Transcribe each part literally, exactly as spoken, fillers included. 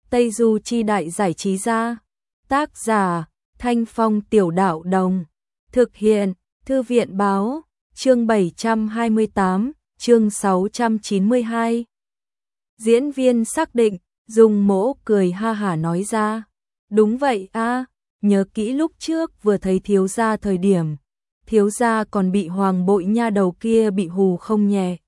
Tây Du Chi Đại Giải Trí Gia. Tác giả Thanh Phong Tiểu Đạo Đồng. Thực hiện Thư viện Báo. Chương bảy trăm hai mươi tám, chương sáu trăm chín mươi hai. Diễn viên xác định, Dung Mỗ cười ha hả nói ra. Đúng vậy a, nhớ kỹ lúc trước vừa thấy thiếu gia thời điểm, thiếu gia còn bị Hoàng Bội nha đầu kia bị hù không nhẹ.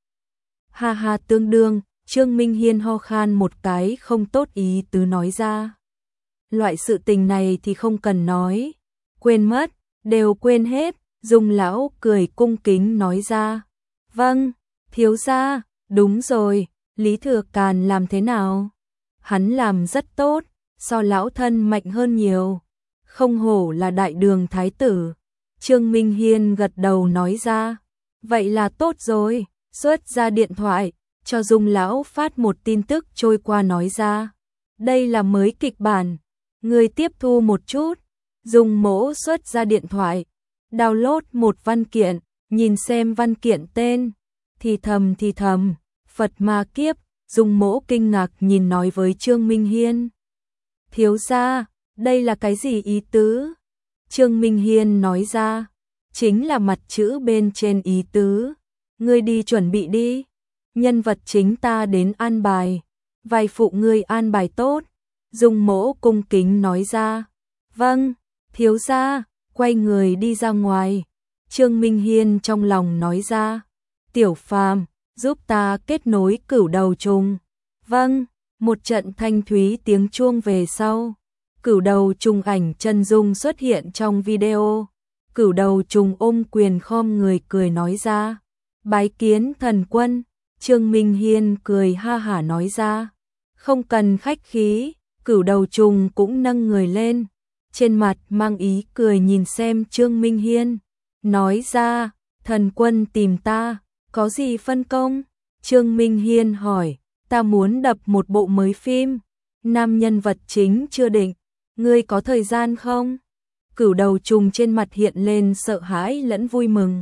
Ha ha, tương đương. Trương Minh Hiên ho khan một cái không tốt ý tứ nói ra. Loại sự tình này thì không cần nói. Quên mất, đều quên hết. Dung lão cười cung kính nói ra. Vâng, thiếu gia, đúng rồi, Lý Thừa Càn làm thế nào? Hắn làm rất tốt, so lão thân mạnh hơn nhiều. Không hổ là đại đường thái tử. Trương Minh Hiên gật đầu nói ra. Vậy là tốt rồi, xuất ra điện thoại, cho Dung lão phát một tin tức trôi qua nói ra. Đây là mới kịch bản, người tiếp thu một chút. Dung Mỗ xuất ra điện thoại, download một văn kiện, nhìn xem văn kiện tên, thì thầm thì thầm, Phật ma kiếp. Dung Mỗ kinh ngạc nhìn nói với Trương Minh Hiên. Thiếu gia, đây là cái gì ý tứ? Trương Minh Hiên nói ra, chính là mặt chữ bên trên ý tứ. Ngươi đi chuẩn bị đi, nhân vật chính ta đến an bài, vai phụ ngươi an bài tốt. Dung Mỗ cung kính nói ra. Vâng, thiếu gia, quay người đi ra ngoài. Trương Minh Hiên trong lòng nói ra. Tiểu Phàm, giúp ta kết nối cửu đầu trùng. Vâng, một trận thanh thúy tiếng chuông về sau. Cửu đầu trùng ảnh chân dung xuất hiện trong video. Cửu đầu trùng ôm quyền khom người cười nói ra. Bái kiến thần quân. Trương Minh Hiên cười ha hả nói ra. Không cần khách khí. Cửu đầu trùng cũng nâng người lên, trên mặt mang ý cười nhìn xem Trương Minh Hiên. Nói ra, thần quân tìm ta, có gì phân công? Trương Minh Hiên hỏi, ta muốn đập một bộ mới phim, nam nhân vật chính chưa định, ngươi có thời gian không? Cửu đầu trùng trên mặt hiện lên sợ hãi lẫn vui mừng.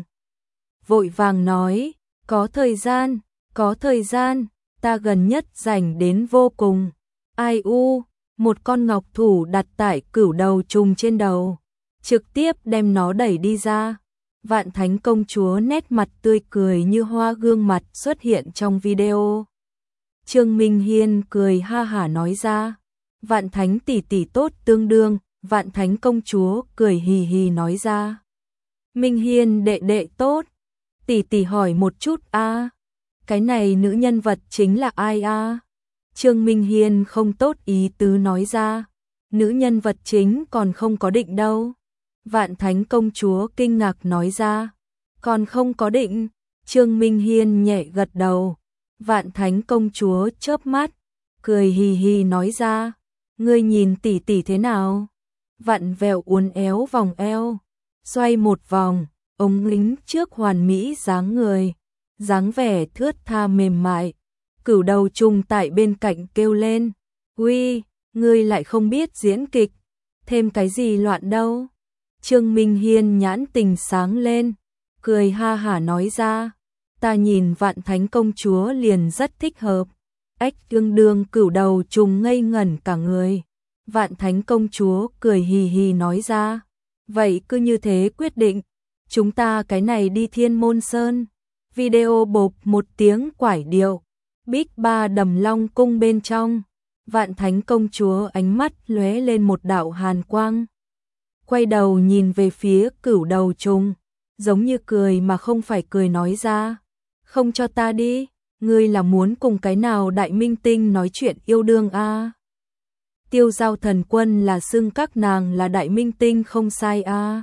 Vội vàng nói, có thời gian, có thời gian, ta gần nhất rảnh đến vô cùng. Ai u, một con ngọc thủ đặt tại cửu đầu trùng trên đầu, trực tiếp đem nó đẩy đi ra. Vạn Thánh công chúa nét mặt tươi cười như hoa gương mặt xuất hiện trong video. Trương Minh Hiên cười ha hả nói ra. Vạn Thánh tỷ tỷ tốt tương đương. Vạn Thánh công chúa cười hì hì nói ra. Minh Hiên đệ đệ tốt. Tỷ tỷ hỏi một chút a, cái này nữ nhân vật chính là ai a? Trương Minh Hiên không tốt ý tứ nói ra. Nữ nhân vật chính còn không có định đâu. Vạn Thánh công chúa kinh ngạc nói ra. Còn không có định. Trương Minh Hiên nhẹ gật đầu. Vạn Thánh công chúa chớp mắt, cười hì hì nói ra. Ngươi nhìn tỷ tỷ thế nào? Vặn vẹo uốn éo vòng eo, xoay một vòng, ống lính trước hoàn mỹ dáng người, dáng vẻ thướt tha mềm mại. Cửu đầu trùng tại bên cạnh kêu lên. Uy, ngươi lại không biết diễn kịch, thêm cái gì loạn đâu. Trương Minh Hiên nhãn tình sáng lên, cười ha hả nói ra. Ta nhìn Vạn Thánh công chúa liền rất thích hợp. Ếch tương đương cửu đầu trùng ngây ngẩn cả người. Vạn Thánh công chúa cười hì hì nói ra. Vậy cứ như thế quyết định. Chúng ta cái này đi Thiên Môn Sơn. Video bộp một tiếng quải điệu. Bích Ba Đầm Long cung bên trong. Vạn Thánh công chúa ánh mắt lóe lên một đạo hàn quang. Quay đầu nhìn về phía cửu đầu trùng, giống như cười mà không phải cười nói ra. Không cho ta đi, ngươi là muốn cùng cái nào đại minh tinh nói chuyện yêu đương a? À? Tiêu Giao thần quân là xưng các nàng là đại minh tinh không sai a. À?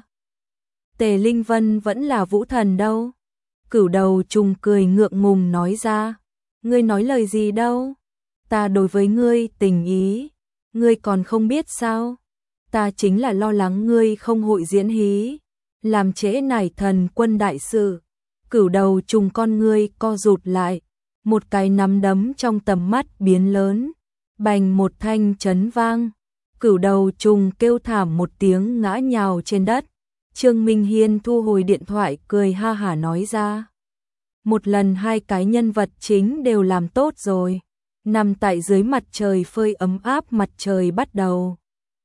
Tề Linh Vân vẫn là vũ thần đâu. Cửu đầu trùng cười ngượng ngùng nói ra. Ngươi nói lời gì đâu? Ta đối với ngươi tình ý, ngươi còn không biết sao? Ta chính là lo lắng ngươi không hội diễn hí, làm trễ nải thần quân đại sự. Cửu đầu trùng con ngươi co rụt lại, một cái nắm đấm trong tầm mắt biến lớn, bành một thanh chấn vang. Cửu đầu trùng kêu thảm một tiếng ngã nhào trên đất. Trương Minh Hiên thu hồi điện thoại cười ha hả nói ra. Một lần hai cái nhân vật chính đều làm tốt rồi. nằm tại dưới mặt trời phơi ấm áp, mặt trời bắt đầu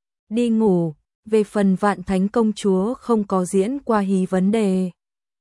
đi ngủ. Về phần Vạn Thánh công chúa không có diễn qua hí vấn đề,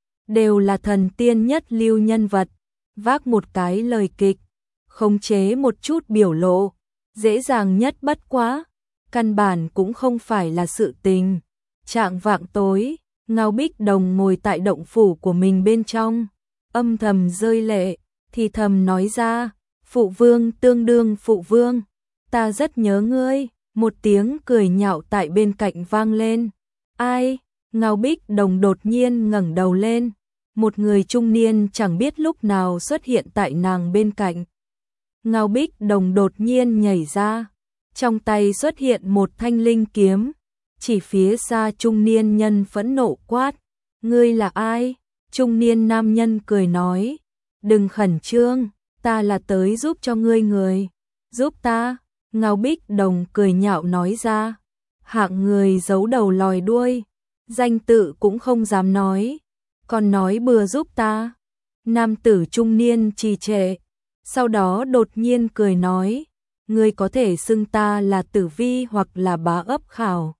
đều là thần tiên nhất lưu nhân vật, vác một cái lời kịch, khống chế một chút biểu lộ, dễ dàng nhất bất quá, căn bản cũng không phải là sự tình. Trạng vạng tối, Ngao Bích Đồng ngồi tại động phủ của mình bên trong, âm thầm rơi lệ, thì thầm nói ra, phụ vương tương đương phụ vương, ta rất nhớ ngươi. Một tiếng cười nhạo tại bên cạnh vang lên. Ai? Ngao Bích Đồng đột nhiên ngẩng đầu lên. Một người trung niên chẳng biết lúc nào xuất hiện tại nàng bên cạnh. Ngao Bích Đồng đột nhiên nhảy ra. Trong tay xuất hiện một thanh linh kiếm. Chỉ phía xa trung niên nhân phẫn nộ quát. Ngươi là ai? Trung niên nam nhân cười nói. Đừng khẩn trương, ta là tới giúp cho ngươi người. Giúp ta? Ngao Bích Đồng cười nhạo nói ra, hạng người giấu đầu lòi đuôi, danh tự cũng không dám nói, còn nói bừa giúp ta. Nam tử trung niên trì trệ, sau đó đột nhiên cười nói, ngươi có thể xưng ta là Tử Vi hoặc là Bá Ấp Khảo.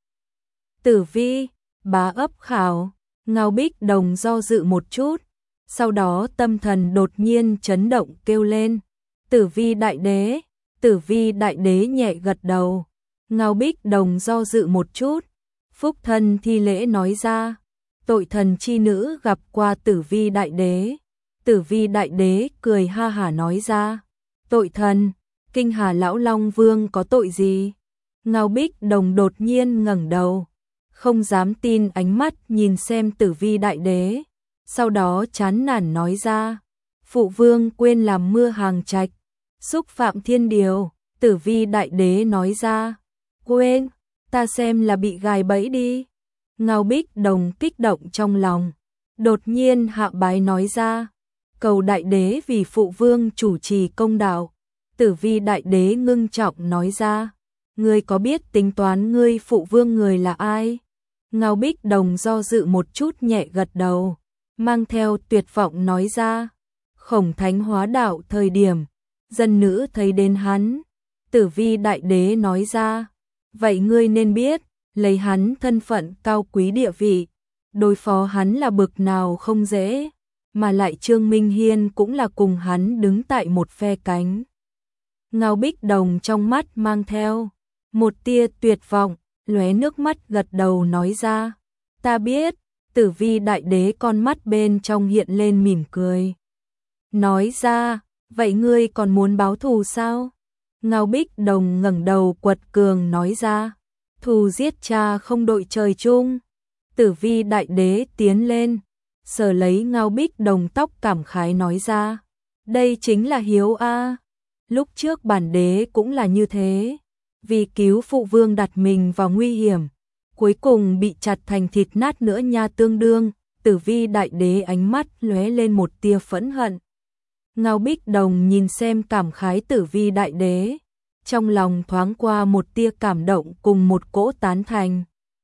Tử Vi, Bá Ấp Khảo, Ngao Bích Đồng do dự một chút, sau đó tâm thần đột nhiên chấn động kêu lên, Tử Vi đại đế. Tử Vi đại đế nhẹ gật đầu. Ngao Bích Đồng do dự một chút, phúc thân thi lễ nói ra, tội thần chi nữ gặp qua Tử Vi đại đế. Tử Vi đại đế cười ha hả nói ra, tội thần, Kinh Hà lão Long Vương có tội gì? Ngao Bích Đồng đột nhiên ngẩng đầu, không dám tin ánh mắt nhìn xem Tử Vi đại đế, sau đó chán nản nói ra, phụ vương quên làm mưa hàng trạch, xúc phạm thiên điều. Tử Vi đại đế nói ra, quên, ta xem là bị gài bẫy đi. Ngao Bích Đồng kích động trong lòng, đột nhiên hạ bái nói ra, cầu đại đế vì phụ vương chủ trì công đạo. Tử Vi đại đế ngưng trọng nói ra, ngươi có biết tính toán ngươi phụ vương người là ai? Ngao Bích Đồng do dự một chút nhẹ gật đầu, mang theo tuyệt vọng nói ra, Khổng Thánh hóa đạo thời điểm, dân nữ thấy đến hắn. Tử Vi đại đế nói ra, vậy ngươi nên biết, lấy hắn thân phận cao quý địa vị, đối phó hắn là bực nào không dễ, mà lại Trương Minh Hiên cũng là cùng hắn đứng tại một phe cánh. Ngao Bích Đồng trong mắt mang theo một tia tuyệt vọng, lóe nước mắt gật đầu nói ra, ta biết. Tử Vi đại đế con mắt bên trong hiện lên mỉm cười, nói ra, vậy ngươi còn muốn báo thù sao? Ngao Bích Đồng ngẩng đầu quật cường nói ra, thù giết cha không đội trời chung. Tử Vi đại đế tiến lên, sờ lấy Ngao Bích Đồng tóc cảm khái nói ra, đây chính là hiếu a. Lúc trước bản đế cũng là như thế, vì cứu phụ vương đặt mình vào nguy hiểm, cuối cùng bị chặt thành thịt nát nữa nha. Tương đương. Tử Vi đại đế ánh mắt lóe lên một tia phẫn hận. Ngao Bích Đồng nhìn xem cảm khái Tử Vi đại đế, trong lòng thoáng qua một tia cảm động cùng một cỗ tán thành.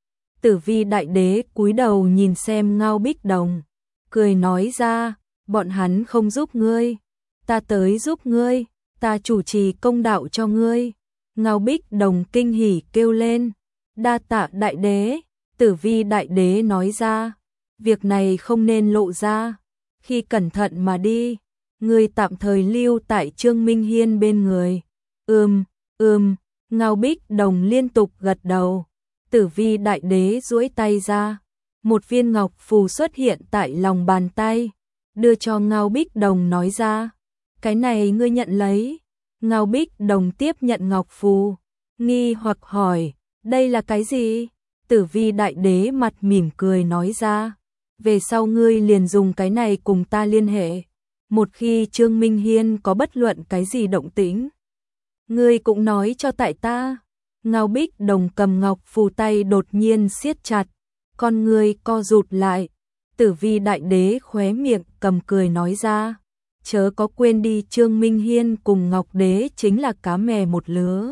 Tử Vi đại đế cúi đầu nhìn xem Ngao Bích Đồng, cười nói ra, bọn hắn không giúp ngươi, ta tới giúp ngươi, ta chủ trì công đạo cho ngươi. Ngao Bích Đồng kinh hỉ kêu lên, đa tạ đại đế. Tử Vi đại đế nói ra, việc này không nên lộ ra, khi cẩn thận mà đi, ngươi tạm thời lưu tại Trương Minh Hiên bên người. Ừm, ừm, Ngao Bích Đồng liên tục gật đầu. Tử Vi đại đế duỗi tay ra, một viên ngọc phù xuất hiện tại lòng bàn tay, đưa cho Ngao Bích Đồng nói ra, cái này ngươi nhận lấy. Ngao Bích Đồng tiếp nhận ngọc phù, nghi hoặc hỏi, đây là cái gì? Tử Vi đại đế mặt mỉm cười nói ra, về sau ngươi liền dùng cái này cùng ta liên hệ, một khi Trương Minh Hiên có bất luận cái gì động tĩnh, ngươi cũng nói cho tại ta. Ngao Bích Đồng cầm ngọc phù tay đột nhiên siết chặt, con ngươi co rụt lại. Tử Vi đại đế khóe miệng cầm cười nói ra, chớ có quên đi, Trương Minh Hiên cùng Ngọc đế chính là cá mè một lứa.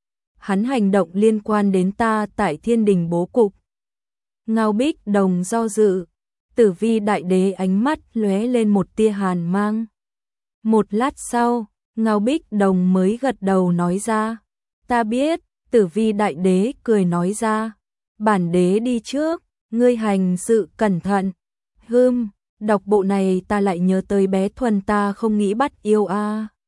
Hắn hành động liên quan đến ta tại thiên đình bố cục. Ngao Bích Đồng do dự, Tử Vi đại đế ánh mắt lóe lên một tia hàn mang. Một lát sau, Ngao Bích Đồng mới gật đầu nói ra. Ta biết, Tử Vi đại đế cười nói ra. Bản đế đi trước, ngươi hành sự cẩn thận. Hừm, đọc bộ này ta lại nhớ tới bé Thuần ta không nghĩ bắt yêu a. À.